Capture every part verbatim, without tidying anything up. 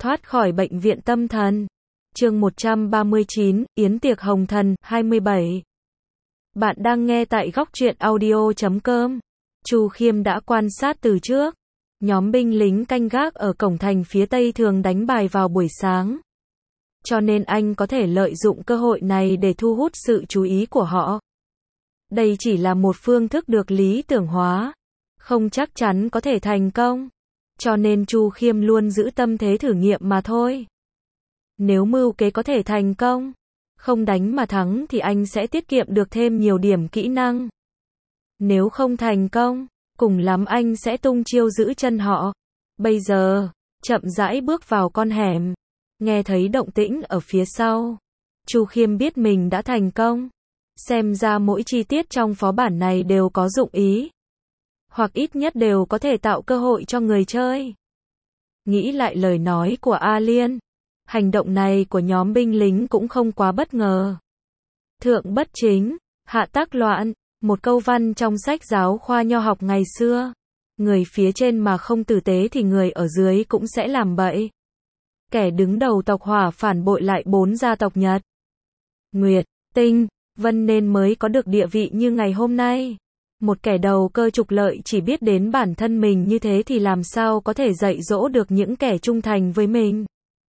Thoát khỏi bệnh viện tâm thần. Chương một trăm ba mươi chín, Yến tiệc hồng thần, hai mươi bảy. Bạn đang nghe tại góc truyện audio chấm com. Chu Khiêm đã quan sát từ trước. Nhóm binh lính canh gác ở cổng thành phía Tây thường đánh bài vào buổi sáng. Cho nên anh có thể lợi dụng cơ hội này để thu hút sự chú ý của họ. Đây chỉ là một phương thức được lý tưởng hóa. Không chắc chắn có thể thành công. Cho nên Chu Khiêm luôn giữ tâm thế thử nghiệm mà thôi. Nếu mưu kế có thể thành công, không đánh mà thắng thì anh sẽ tiết kiệm được thêm nhiều điểm kỹ năng. Nếu không thành công, cùng lắm anh sẽ tung chiêu giữ chân họ. Bây giờ, chậm rãi bước vào con hẻm, nghe thấy động tĩnh ở phía sau. Chu Khiêm biết mình đã thành công. Xem ra mỗi chi tiết trong phó bản này đều có dụng ý. Hoặc ít nhất đều có thể tạo cơ hội cho người chơi. Nghĩ lại lời nói của A Liên, hành động này của nhóm binh lính cũng không quá bất ngờ. Thượng bất chính, hạ tác loạn, một câu văn trong sách giáo khoa nho học ngày xưa. Người phía trên mà không tử tế thì người ở dưới cũng sẽ làm bậy. Kẻ đứng đầu tộc Hỏa phản bội lại bốn gia tộc Nhật, Nguyệt, Tinh, Vân nên mới có được địa vị như ngày hôm nay. Một kẻ đầu cơ trục lợi chỉ biết đến bản thân mình như thế thì làm sao có thể dạy dỗ được những kẻ trung thành với mình.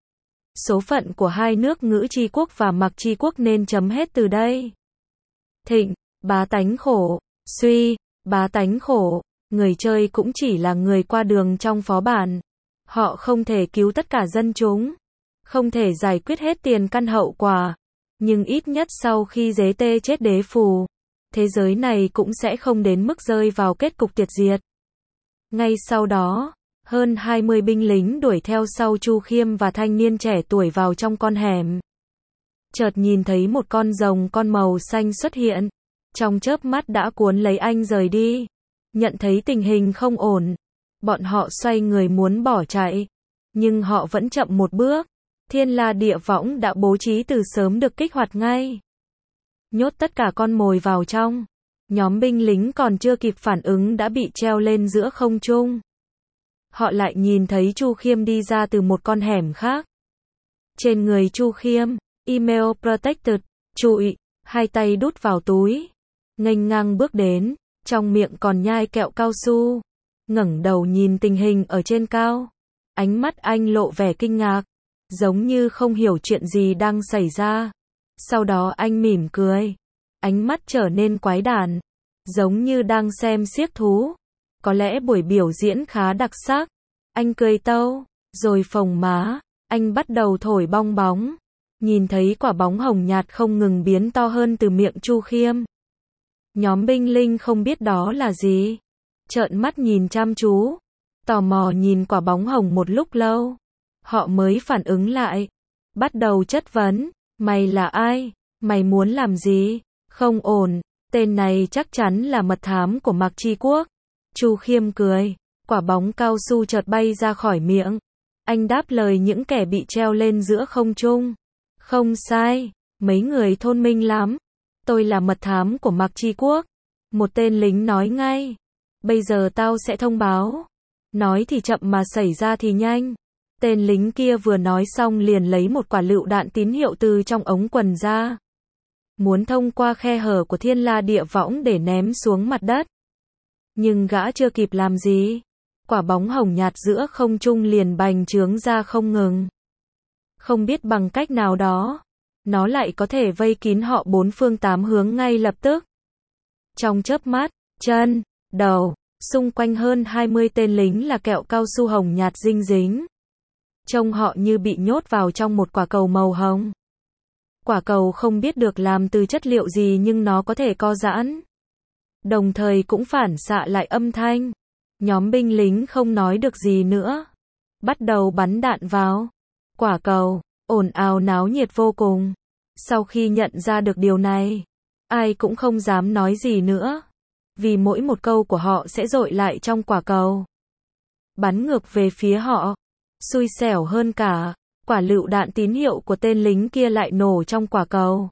Số phận của hai nước Ngữ Chi Quốc và Mặc Chi Quốc nên chấm hết từ đây. Thịnh, bá tánh khổ, suy, bá tánh khổ, người chơi cũng chỉ là người qua đường trong phó bản. Họ không thể cứu tất cả dân chúng, không thể giải quyết hết tiền căn hậu quả, nhưng ít nhất sau khi Dế Tê chết đế phù, thế giới này cũng sẽ không đến mức rơi vào kết cục tuyệt diệt. Ngay sau đó, hơn hai mươi binh lính đuổi theo sau Chu Khiêm và thanh niên trẻ tuổi vào trong con hẻm. Chợt nhìn thấy một con rồng con màu xanh xuất hiện, trong chớp mắt đã cuốn lấy anh rời đi. Nhận thấy tình hình không ổn, bọn họ xoay người muốn bỏ chạy, nhưng họ vẫn chậm một bước. Thiên La Địa Võng đã bố trí từ sớm được kích hoạt ngay. Nhốt tất cả con mồi vào trong. Nhóm binh lính còn chưa kịp phản ứng đã bị treo lên giữa không trung. Họ lại nhìn thấy Chu Khiêm đi ra từ một con hẻm khác. Trên người Chu Khiêm, email protected, trụi, hai tay đút vào túi, nghênh ngang bước đến, trong miệng còn nhai kẹo cao su. Ngẩng đầu nhìn tình hình ở trên cao, ánh mắt anh lộ vẻ kinh ngạc, giống như không hiểu chuyện gì đang xảy ra. Sau đó anh mỉm cười, ánh mắt trở nên quái đản, giống như đang xem xiếc thú. Có lẽ buổi biểu diễn khá đặc sắc. Anh cười tâu, rồi phồng má, anh bắt đầu thổi bong bóng. Nhìn thấy quả bóng hồng nhạt không ngừng biến to hơn từ miệng Chu Khiêm. Nhóm binh lính không biết đó là gì, trợn mắt nhìn chăm chú, tò mò nhìn quả bóng hồng một lúc lâu. Họ mới phản ứng lại, bắt đầu chất vấn, mày là ai? Mày muốn làm gì? Không ổn, tên này chắc chắn là mật thám của Mặc Chi Quốc. Chu Khiêm cười, quả bóng cao su chợt bay ra khỏi miệng. Anh đáp lời những kẻ bị treo lên giữa không trung. Không sai, mấy người thông minh lắm. Tôi là mật thám của Mặc Chi Quốc. Một tên lính nói ngay. Bây giờ tao sẽ thông báo. Nói thì chậm mà xảy ra thì nhanh. Tên lính kia vừa nói xong liền lấy một quả lựu đạn tín hiệu từ trong ống quần ra. Muốn thông qua khe hở của Thiên La Địa Võng để ném xuống mặt đất. Nhưng gã chưa kịp làm gì, quả bóng hồng nhạt giữa không trung liền bành trướng ra không ngừng. Không biết bằng cách nào đó, nó lại có thể vây kín họ bốn phương tám hướng ngay lập tức. Trong chớp mắt, chân, đầu, xung quanh hơn hai mươi tên lính là kẹo cao su hồng nhạt dinh dính. Trông họ như bị nhốt vào trong một quả cầu màu hồng. Quả cầu không biết được làm từ chất liệu gì nhưng nó có thể co giãn, đồng thời cũng phản xạ lại âm thanh. Nhóm binh lính không nói được gì nữa, bắt đầu bắn đạn vào quả cầu, ồn ào náo nhiệt vô cùng. Sau khi nhận ra được điều này, ai cũng không dám nói gì nữa, vì mỗi một câu của họ sẽ dội lại trong quả cầu, bắn ngược về phía họ. Xui xẻo hơn cả, quả lựu đạn tín hiệu của tên lính kia lại nổ trong quả cầu.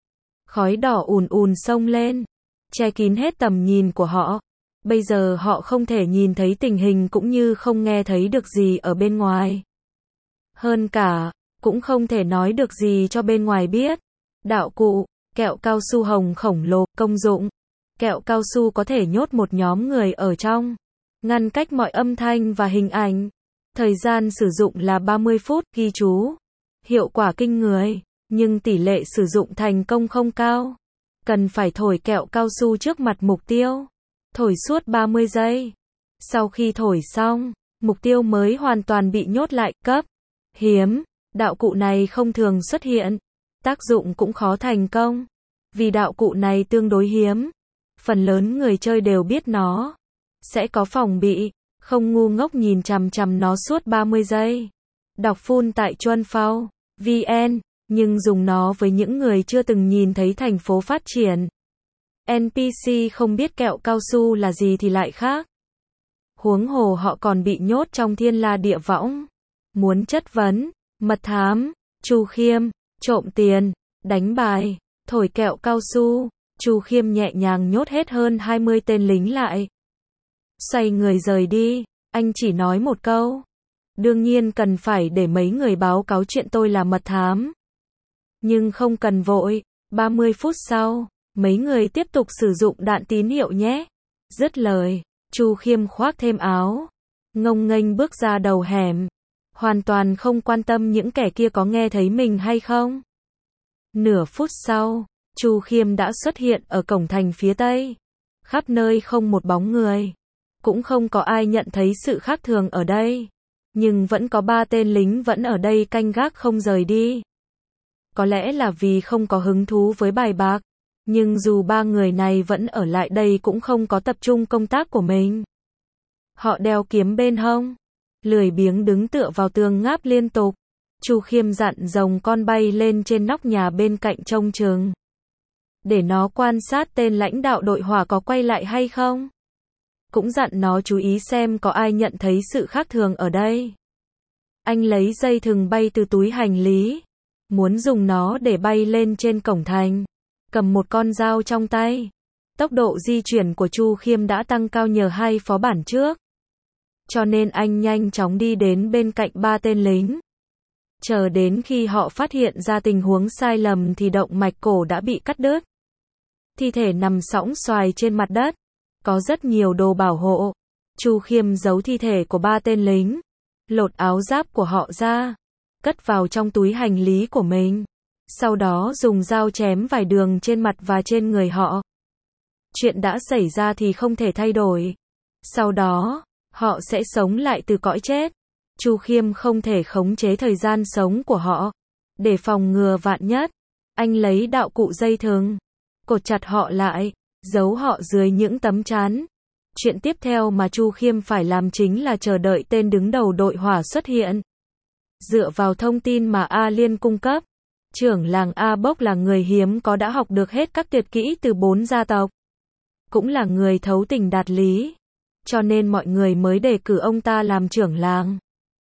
Khói đỏ ùn ùn xông lên, che kín hết tầm nhìn của họ. Bây giờ họ không thể nhìn thấy tình hình cũng như không nghe thấy được gì ở bên ngoài. Hơn cả, cũng không thể nói được gì cho bên ngoài biết. Đạo cụ, kẹo cao su hồng khổng lồ, công dụng. Kẹo cao su có thể nhốt một nhóm người ở trong, ngăn cách mọi âm thanh và hình ảnh. Thời gian sử dụng là ba mươi phút, ghi chú. Hiệu quả kinh người, nhưng tỷ lệ sử dụng thành công không cao. Cần phải thổi kẹo cao su trước mặt mục tiêu. Thổi suốt ba mươi giây. Sau khi thổi xong, mục tiêu mới hoàn toàn bị nhốt lại. Cấp hiếm, đạo cụ này không thường xuất hiện. Tác dụng cũng khó thành công. Vì đạo cụ này tương đối hiếm, phần lớn người chơi đều biết nó sẽ có phòng bị, không ngu ngốc nhìn chằm chằm nó suốt ba mươi giây. Đọc full tại chuan phao chấm vn, nhưng dùng nó với những người chưa từng nhìn thấy thành phố phát triển. en pê xê không biết kẹo cao su là gì thì lại khác. Huống hồ họ còn bị nhốt trong thiên la địa võng. Muốn chất vấn, mật thám, Chu Khiêm, trộm tiền, đánh bài, thổi kẹo cao su, Chu Khiêm nhẹ nhàng nhốt hết hơn hai mươi tên lính lại. Xoay người rời đi, anh chỉ nói một câu. Đương nhiên cần phải để mấy người báo cáo chuyện tôi là mật thám. Nhưng không cần vội, ba mươi phút sau, mấy người tiếp tục sử dụng đạn tín hiệu nhé. Dứt lời, Chu Khiêm khoác thêm áo, ngông nghênh bước ra đầu hẻm, hoàn toàn không quan tâm những kẻ kia có nghe thấy mình hay không. Nửa phút sau, Chu Khiêm đã xuất hiện ở cổng thành phía tây. Khắp nơi không một bóng người, cũng không có ai nhận thấy sự khác thường ở đây. Nhưng vẫn có ba tên lính vẫn ở đây canh gác không rời đi. Có lẽ là vì không có hứng thú với bài bạc, nhưng dù ba người này vẫn ở lại đây cũng không có tập trung công tác của mình. Họ đeo kiếm bên hông, lười biếng đứng tựa vào tường ngáp liên tục. Chu Khiêm dặn rồng con bay lên trên nóc nhà bên cạnh trông chừng, để nó quan sát tên lãnh đạo đội hỏa có quay lại hay không. Cũng dặn nó chú ý xem có ai nhận thấy sự khác thường ở đây. Anh lấy dây thừng bay từ túi hành lý, muốn dùng nó để bay lên trên cổng thành, cầm một con dao trong tay. Tốc độ di chuyển của Chu Khiêm đã tăng cao nhờ hai phó bản trước, cho nên anh nhanh chóng đi đến bên cạnh ba tên lính. Chờ đến khi họ phát hiện ra tình huống sai lầm thì động mạch cổ đã bị cắt đứt. Thi thể nằm sõng xoài trên mặt đất, có rất nhiều đồ bảo hộ. Chu Khiêm giấu thi thể của ba tên lính, lột áo giáp của họ ra, cất vào trong túi hành lý của mình. Sau đó dùng dao chém vài đường trên mặt và trên người họ. Chuyện đã xảy ra thì không thể thay đổi. Sau đó, họ sẽ sống lại từ cõi chết. Chu Khiêm không thể khống chế thời gian sống của họ. Để phòng ngừa vạn nhất, anh lấy đạo cụ dây thừng, cột chặt họ lại, giấu họ dưới những tấm chắn. Chuyện tiếp theo mà Chu Khiêm phải làm chính là chờ đợi tên đứng đầu đội hỏa xuất hiện. Dựa vào thông tin mà A Liên cung cấp, trưởng làng A Bốc là người hiếm có đã học được hết các tuyệt kỹ từ bốn gia tộc. Cũng là người thấu tình đạt lý, cho nên mọi người mới đề cử ông ta làm trưởng làng.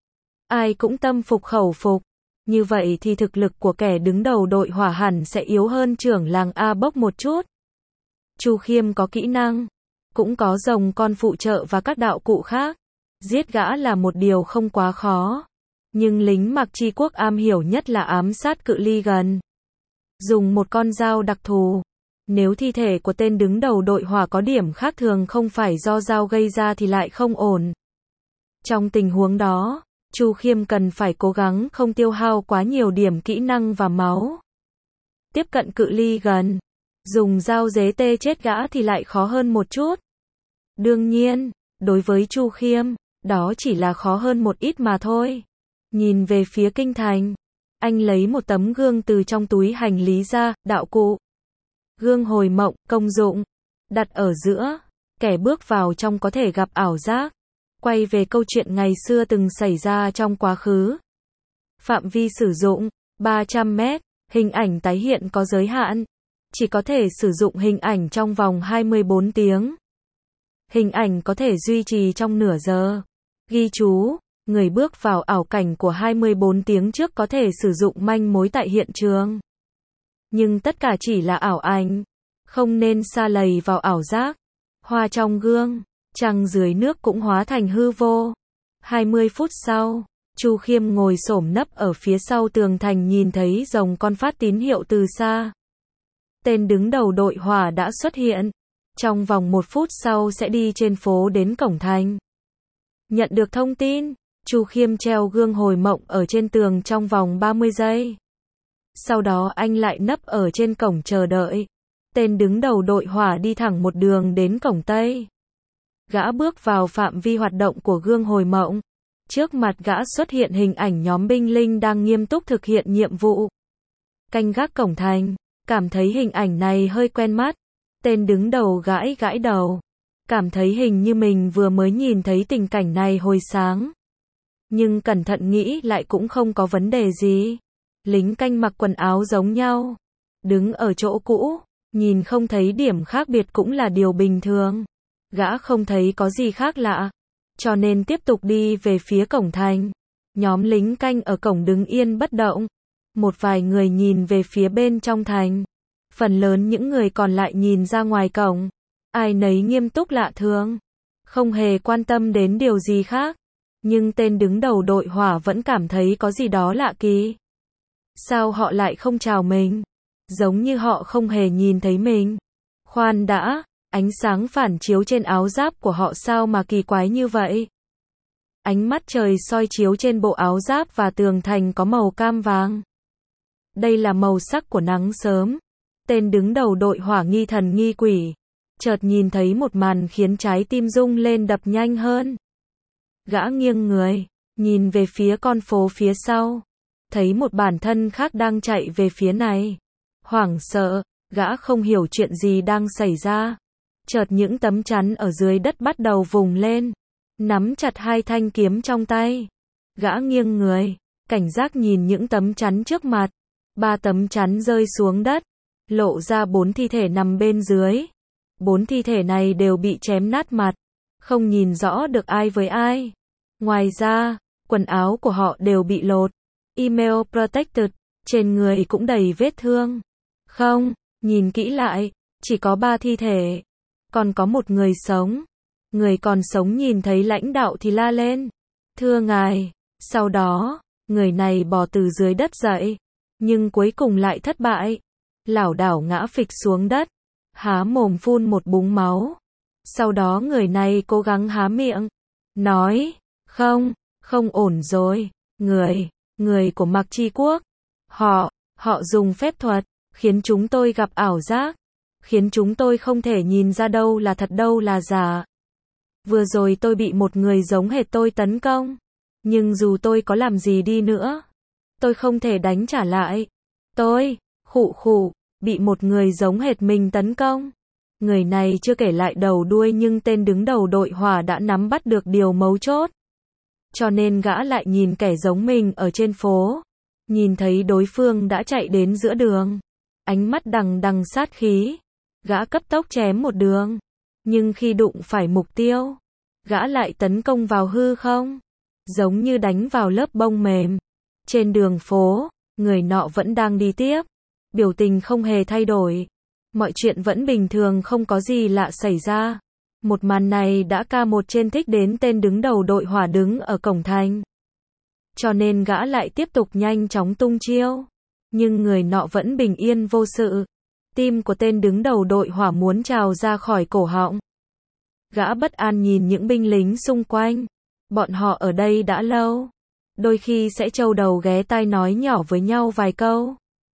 Ai cũng tâm phục khẩu phục. Như vậy thì thực lực của kẻ đứng đầu đội hỏa hẳn sẽ yếu hơn trưởng làng A Bốc một chút. Chu Khiêm có kỹ năng, cũng có rồng con phụ trợ và các đạo cụ khác. Giết gã là một điều không quá khó. Nhưng lính Mạc Chi Quốc am hiểu nhất là ám sát cự ly gần. Dùng một con dao đặc thù. Nếu thi thể của tên đứng đầu đội hỏa có điểm khác thường không phải do dao gây ra thì lại không ổn. Trong tình huống đó, Chu Khiêm cần phải cố gắng không tiêu hao quá nhiều điểm kỹ năng và máu. Tiếp cận cự ly gần, dùng dao dế tê chết gã thì lại khó hơn một chút. Đương nhiên, đối với Chu Khiêm, đó chỉ là khó hơn một ít mà thôi. Nhìn về phía kinh thành, anh lấy một tấm gương từ trong túi hành lý ra, đạo cụ. Gương hồi mộng, công dụng, đặt ở giữa, kẻ bước vào trong có thể gặp ảo giác. Quay về câu chuyện ngày xưa từng xảy ra trong quá khứ. Phạm vi sử dụng, ba trăm mét, hình ảnh tái hiện có giới hạn. Chỉ có thể sử dụng hình ảnh trong vòng hai mươi bốn tiếng. Hình ảnh có thể duy trì trong nửa giờ. Ghi chú, người bước vào ảo cảnh của hai mươi bốn tiếng trước có thể sử dụng manh mối tại hiện trường. Nhưng tất cả chỉ là ảo ảnh, không nên sa lầy vào ảo giác. Hoa trong gương, trăng dưới nước cũng hóa thành hư vô. hai mươi phút sau, Chu Khiêm ngồi xổm nấp ở phía sau tường thành nhìn thấy rồng con phát tín hiệu từ xa. Tên đứng đầu đội hỏa đã xuất hiện. Trong vòng một phút sau sẽ đi trên phố đến cổng thành. Nhận được thông tin, Chu Khiêm treo gương hồi mộng ở trên tường trong vòng ba mươi giây. Sau đó anh lại nấp ở trên cổng chờ đợi. Tên đứng đầu đội hỏa đi thẳng một đường đến cổng Tây. Gã bước vào phạm vi hoạt động của gương hồi mộng. Trước mặt gã xuất hiện hình ảnh nhóm binh lính đang nghiêm túc thực hiện nhiệm vụ. Canh gác cổng thành, cảm thấy hình ảnh này hơi quen mắt. Tên đứng đầu gãi gãi đầu. Cảm thấy hình như mình vừa mới nhìn thấy tình cảnh này hồi sáng. Nhưng cẩn thận nghĩ lại cũng không có vấn đề gì. Lính canh mặc quần áo giống nhau. Đứng ở chỗ cũ, nhìn không thấy điểm khác biệt cũng là điều bình thường. Gã không thấy có gì khác lạ. Cho nên tiếp tục đi về phía cổng thành. Nhóm lính canh ở cổng đứng yên bất động. Một vài người nhìn về phía bên trong thành. Phần lớn những người còn lại nhìn ra ngoài cổng. Ai nấy nghiêm túc lạ thường. Không hề quan tâm đến điều gì khác. Nhưng tên đứng đầu đội hỏa vẫn cảm thấy có gì đó lạ kỳ. Sao họ lại không chào mình? Giống như họ không hề nhìn thấy mình. Khoan đã, ánh sáng phản chiếu trên áo giáp của họ sao mà kỳ quái như vậy? Ánh mắt trời soi chiếu trên bộ áo giáp và tường thành có màu cam vàng. Đây là màu sắc của nắng sớm. Tên đứng đầu đội hỏa nghi thần nghi quỷ. Chợt nhìn thấy một màn khiến trái tim rung lên đập nhanh hơn. Gã nghiêng người, nhìn về phía con phố phía sau. Thấy một bản thân khác đang chạy về phía này. Hoảng sợ, gã không hiểu chuyện gì đang xảy ra. Chợt những tấm chắn ở dưới đất bắt đầu vùng lên. Nắm chặt hai thanh kiếm trong tay. Gã nghiêng người, cảnh giác nhìn những tấm chắn trước mặt. Ba tấm chắn rơi xuống đất. Lộ ra bốn thi thể nằm bên dưới. Bốn thi thể này đều bị chém nát mặt. Không nhìn rõ được ai với ai. Ngoài ra, quần áo của họ đều bị lột. Email protected. Trên người cũng đầy vết thương. Không, nhìn kỹ lại, chỉ có ba thi thể. Còn có một người sống. Người còn sống nhìn thấy lãnh đạo thì la lên. Thưa ngài. Sau đó, người này bò từ dưới đất dậy. Nhưng cuối cùng lại thất bại. Lảo đảo ngã phịch xuống đất. Há mồm phun một búng máu. Sau đó người này cố gắng há miệng. Nói, không, không ổn rồi. Người, người của Mạc Chi Quốc. Họ, họ dùng phép thuật. Khiến chúng tôi gặp ảo giác. Khiến chúng tôi không thể nhìn ra đâu là thật đâu là giả. Vừa rồi tôi bị một người giống hệt tôi tấn công. Nhưng dù tôi có làm gì đi nữa, tôi không thể đánh trả lại. Tôi, khụ khụ, bị một người giống hệt mình tấn công. Người này chưa kể lại đầu đuôi nhưng tên đứng đầu đội hỏa đã nắm bắt được điều mấu chốt. Cho nên gã lại nhìn kẻ giống mình ở trên phố. Nhìn thấy đối phương đã chạy đến giữa đường. Ánh mắt đằng đằng sát khí. Gã cấp tốc chém một đường. Nhưng khi đụng phải mục tiêu, gã lại tấn công vào hư không. Giống như đánh vào lớp bông mềm. Trên đường phố, người nọ vẫn đang đi tiếp. Biểu tình không hề thay đổi. Mọi chuyện vẫn bình thường không có gì lạ xảy ra. Một màn này đã ca một trên thích đến tên đứng đầu đội hỏa đứng ở cổng thành. Cho nên gã lại tiếp tục nhanh chóng tung chiêu. Nhưng người nọ vẫn bình yên vô sự. Tim của tên đứng đầu đội hỏa muốn trào ra khỏi cổ họng. Gã bất an nhìn những binh lính xung quanh. Bọn họ ở đây đã lâu. Đôi khi sẽ trâu đầu ghé tai nói nhỏ với nhau vài câu.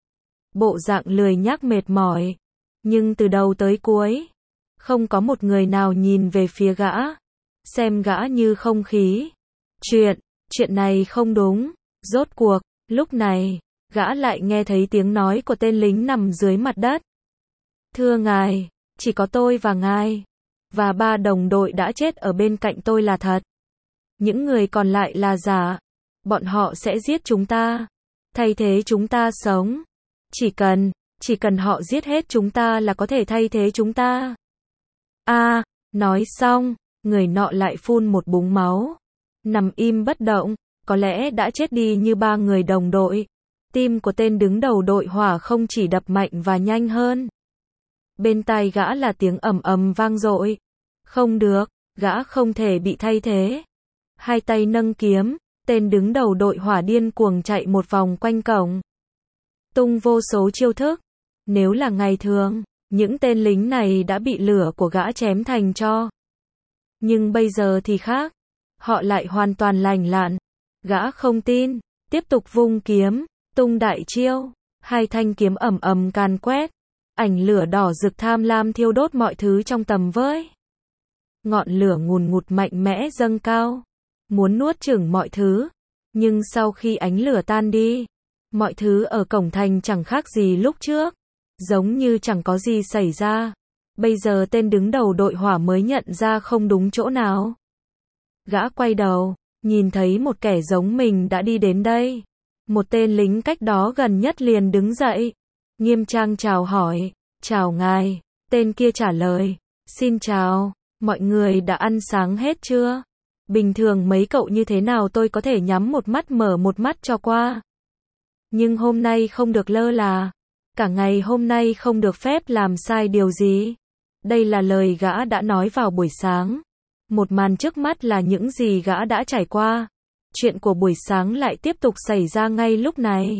Bộ dạng lười nhác mệt mỏi. Nhưng từ đầu tới cuối, không có một người nào nhìn về phía gã. Xem gã như không khí. Chuyện, chuyện này không đúng. Rốt cuộc, lúc này, gã lại nghe thấy tiếng nói của tên lính nằm dưới mặt đất. Thưa ngài, chỉ có tôi và ngài. Và ba đồng đội đã chết ở bên cạnh tôi là thật. Những người còn lại là giả. Bọn họ sẽ giết chúng ta. Thay thế chúng ta sống. Chỉ cần, chỉ cần họ giết hết chúng ta là có thể thay thế chúng ta. A, à, nói xong, người nọ lại phun một búng máu. Nằm im bất động, có lẽ đã chết đi như ba người đồng đội. Tim của tên đứng đầu đội hỏa không chỉ đập mạnh và nhanh hơn. Bên tai gã là tiếng ầm ầm vang dội. Không được, gã không thể bị thay thế. Hai tay nâng kiếm, Tên đứng đầu đội hỏa điên cuồng chạy một vòng quanh cổng, tung vô số chiêu thức. Nếu là ngày thường, những tên lính này đã bị lửa của gã chém thành tro. Nhưng bây giờ thì khác. Họ lại hoàn toàn lành lặn. Gã không tin, tiếp tục vung kiếm, tung đại chiêu. Hai thanh kiếm ầm ầm càn quét. Ảnh lửa đỏ rực tham lam thiêu đốt mọi thứ trong tầm với. Ngọn lửa ngùn ngụt mạnh mẽ dâng cao, muốn nuốt chửng mọi thứ. Nhưng sau khi ánh lửa tan đi, mọi thứ ở cổng thành chẳng khác gì lúc trước, giống như chẳng có gì xảy ra. Bây giờ tên đứng đầu đội hỏa mới nhận ra không đúng chỗ nào. Gã quay đầu, nhìn thấy một kẻ giống mình đã đi đến đây. Một tên lính cách đó gần nhất liền đứng dậy, nghiêm trang chào hỏi. Chào ngài. Tên kia trả lời. Xin chào, mọi người đã ăn sáng hết chưa? Bình thường mấy cậu như thế nào tôi có thể nhắm một mắt mở một mắt cho qua. Nhưng hôm nay không được lơ là. Cả ngày hôm nay không được phép làm sai điều gì. Đây là lời gã đã nói vào buổi sáng. Một màn trước mắt là những gì gã đã trải qua. Chuyện của buổi sáng lại tiếp tục xảy ra ngay lúc này.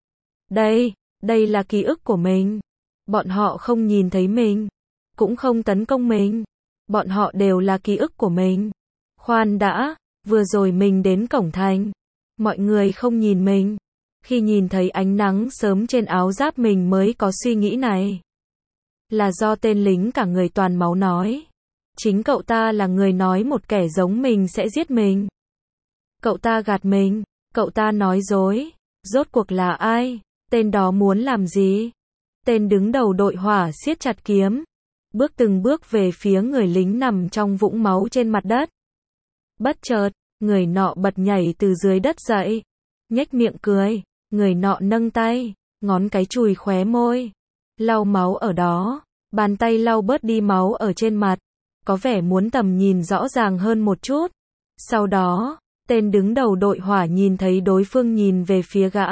Đây, đây là ký ức của mình. Bọn họ không nhìn thấy mình, cũng không tấn công mình. Bọn họ đều là ký ức của mình. Khoan đã, vừa rồi mình đến cổng thành. Mọi người không nhìn mình. Khi nhìn thấy ánh nắng sớm trên áo giáp mình mới có suy nghĩ này. Là do tên lính cả người toàn máu nói. Chính cậu ta là người nói một kẻ giống mình sẽ giết mình. Cậu ta gạt mình. Cậu ta nói dối. Rốt cuộc là ai? Tên đó muốn làm gì? Tên đứng đầu đội hỏa siết chặt kiếm. Bước từng bước về phía người lính nằm trong vũng máu trên mặt đất. Bất chợt, người nọ bật nhảy từ dưới đất dậy. Nhếch miệng cười. Người nọ nâng tay, ngón cái chùi khóe môi. Lau máu ở đó. Bàn tay lau bớt đi máu ở trên mặt. Có vẻ muốn tầm nhìn rõ ràng hơn một chút. Sau đó, tên đứng đầu đội hỏa nhìn thấy đối phương nhìn về phía gã.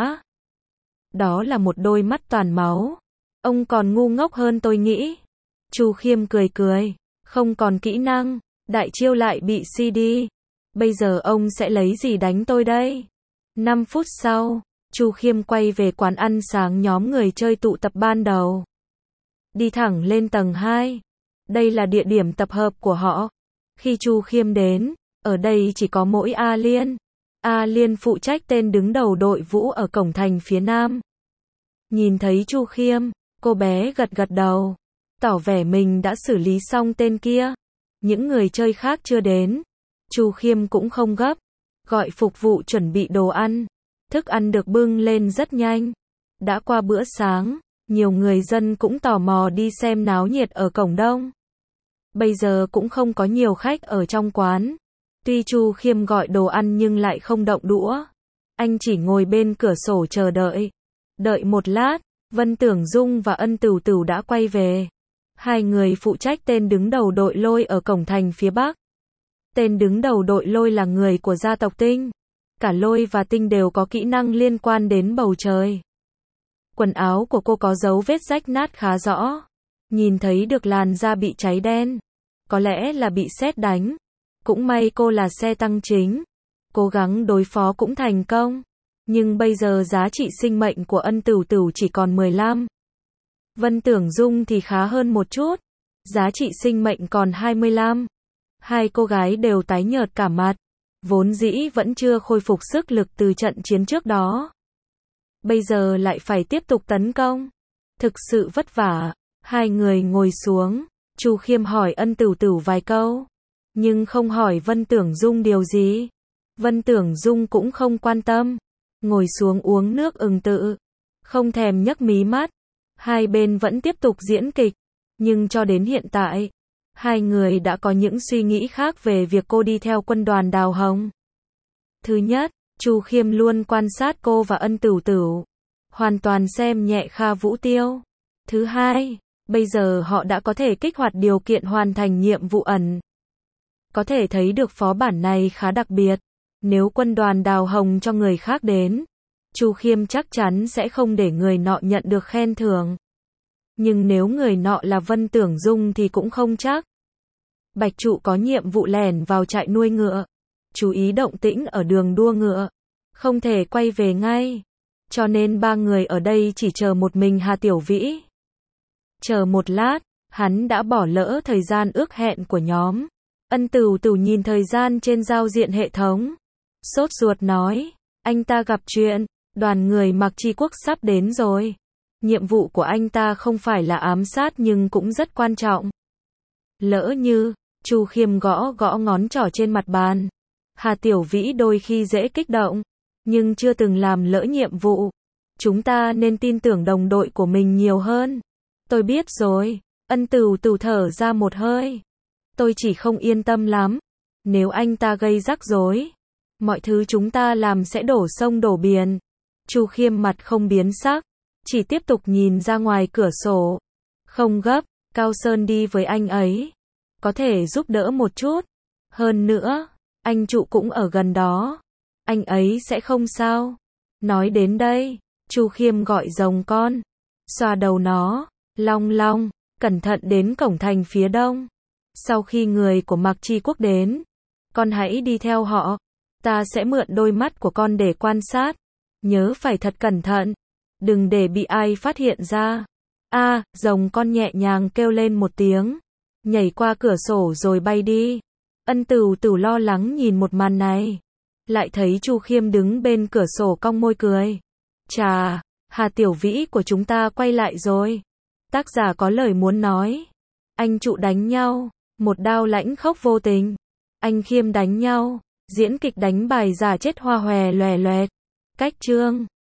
Đó là một đôi mắt toàn máu. Ông còn ngu ngốc hơn tôi nghĩ. Chu Khiêm cười cười. Không còn kỹ năng. Đại chiêu lại bị xê đê. Bây giờ ông sẽ lấy gì đánh tôi đây? năm phút sau, Chu Khiêm quay về quán ăn sáng nhóm người chơi tụ tập ban đầu. Đi thẳng lên tầng hai. Đây là địa điểm tập hợp của họ. Khi Chu Khiêm đến, ở đây chỉ có mỗi A Liên. A Liên phụ trách tên đứng đầu đội vũ ở cổng thành phía nam. Nhìn thấy Chu Khiêm, cô bé gật gật đầu, tỏ vẻ mình đã xử lý xong tên kia. Những người chơi khác chưa đến. Chu Khiêm cũng không gấp, gọi phục vụ chuẩn bị đồ ăn. Thức ăn được bưng lên rất nhanh. Đã qua bữa sáng, nhiều người dân cũng tò mò đi xem náo nhiệt ở cổng đông. Bây giờ cũng không có nhiều khách ở trong quán. Tuy Chu Khiêm gọi đồ ăn nhưng lại không động đũa. Anh chỉ ngồi bên cửa sổ chờ đợi. Đợi một lát, Vân Tưởng Dung và Ân Tửu Tửu đã quay về. Hai người phụ trách tên đứng đầu đội Lôi ở cổng thành phía bắc. Tên đứng đầu đội Lôi là người của gia tộc Tinh. Cả Lôi và Tinh đều có kỹ năng liên quan đến bầu trời. Quần áo của cô có dấu vết rách nát khá rõ. Nhìn thấy được làn da bị cháy đen. Có lẽ là bị sét đánh. Cũng may cô là xe tăng chính. Cố gắng đối phó cũng thành công. Nhưng bây giờ giá trị sinh mệnh của Ân Tửu Tửu chỉ còn mười lăm. Vân Tưởng Dung thì khá hơn một chút. Giá trị sinh mệnh còn hai mươi lăm. Hai cô gái đều tái nhợt cả mặt. Vốn dĩ vẫn chưa khôi phục sức lực từ trận chiến trước đó. Bây giờ lại phải tiếp tục tấn công. Thực sự vất vả. Hai người ngồi xuống. Chu Khiêm hỏi Ân Tửu Tửu vài câu. Nhưng không hỏi Vân Tưởng Dung điều gì. Vân Tưởng Dung cũng không quan tâm. Ngồi xuống uống nước ừng tự. Không thèm nhấc mí mắt. Hai bên vẫn tiếp tục diễn kịch. Nhưng cho đến hiện tại, hai người đã có những suy nghĩ khác về việc cô đi theo quân đoàn Đào Hồng. Thứ nhất, Chu Khiêm luôn quan sát cô và Ân Tửu Tửu. Hoàn toàn xem nhẹ Kha Vũ Tiêu. Thứ hai, bây giờ họ đã có thể kích hoạt điều kiện hoàn thành nhiệm vụ ẩn. Có thể thấy được phó bản này khá đặc biệt. Nếu quân đoàn Đào Hồng cho người khác đến, Chu Khiêm chắc chắn sẽ không để người nọ nhận được khen thưởng. Nhưng nếu người nọ là Vân Tưởng Dung thì cũng không chắc. Bạch Trụ có nhiệm vụ lẻn vào trại nuôi ngựa. chú ý động tĩnh ở đường đua ngựa, không thể quay về ngay. Cho nên ba người ở đây chỉ chờ một mình Hà Tiểu Vĩ. Chờ một lát, hắn đã bỏ lỡ thời gian ước hẹn của nhóm. Ân Tửu Tửu nhìn thời gian trên giao diện hệ thống, sốt ruột nói, anh ta gặp chuyện, đoàn người Mạc Chi Quốc sắp đến rồi. Nhiệm vụ của anh ta không phải là ám sát nhưng cũng rất quan trọng. Lỡ như, Chu Khiêm gõ gõ ngón trỏ trên mặt bàn. Hà Tiểu Vĩ đôi khi dễ kích động, nhưng chưa từng làm lỡ nhiệm vụ. Chúng ta nên tin tưởng đồng đội của mình nhiều hơn. Tôi biết rồi. Ân Tửu Tửu thở ra một hơi. Tôi chỉ không yên tâm lắm. Nếu anh ta gây rắc rối, mọi thứ chúng ta làm sẽ đổ sông đổ biển. Chu Khiêm mặt không biến sắc, chỉ tiếp tục nhìn ra ngoài cửa sổ. Không gấp, Cao Sơn đi với anh ấy, có thể giúp đỡ một chút. Hơn nữa, anh Trụ cũng ở gần đó, anh ấy sẽ không sao. Nói đến đây, Chu Khiêm gọi rồng con, xoa đầu nó, Long Long, cẩn thận đến cổng thành phía đông. Sau khi người của Mạc Chi Quốc đến, con hãy đi theo họ. Ta sẽ mượn đôi mắt của con để quan sát. Nhớ phải thật cẩn thận, đừng để bị ai phát hiện ra. A, rồng con nhẹ nhàng kêu lên một tiếng, nhảy qua cửa sổ rồi bay đi. Ân Tửu Tửu lo lắng nhìn một màn này, lại thấy Chu Khiêm đứng bên cửa sổ cong môi cười. Chà, Hà Tiểu Vĩ của chúng ta quay lại rồi. Tác giả có lời muốn nói. Anh Trụ đánh nhau, một đao lãnh khốc vô tình. Anh Khiêm đánh nhau, diễn kịch đánh bài giả chết hoa hòe loè loẹt. Cách chương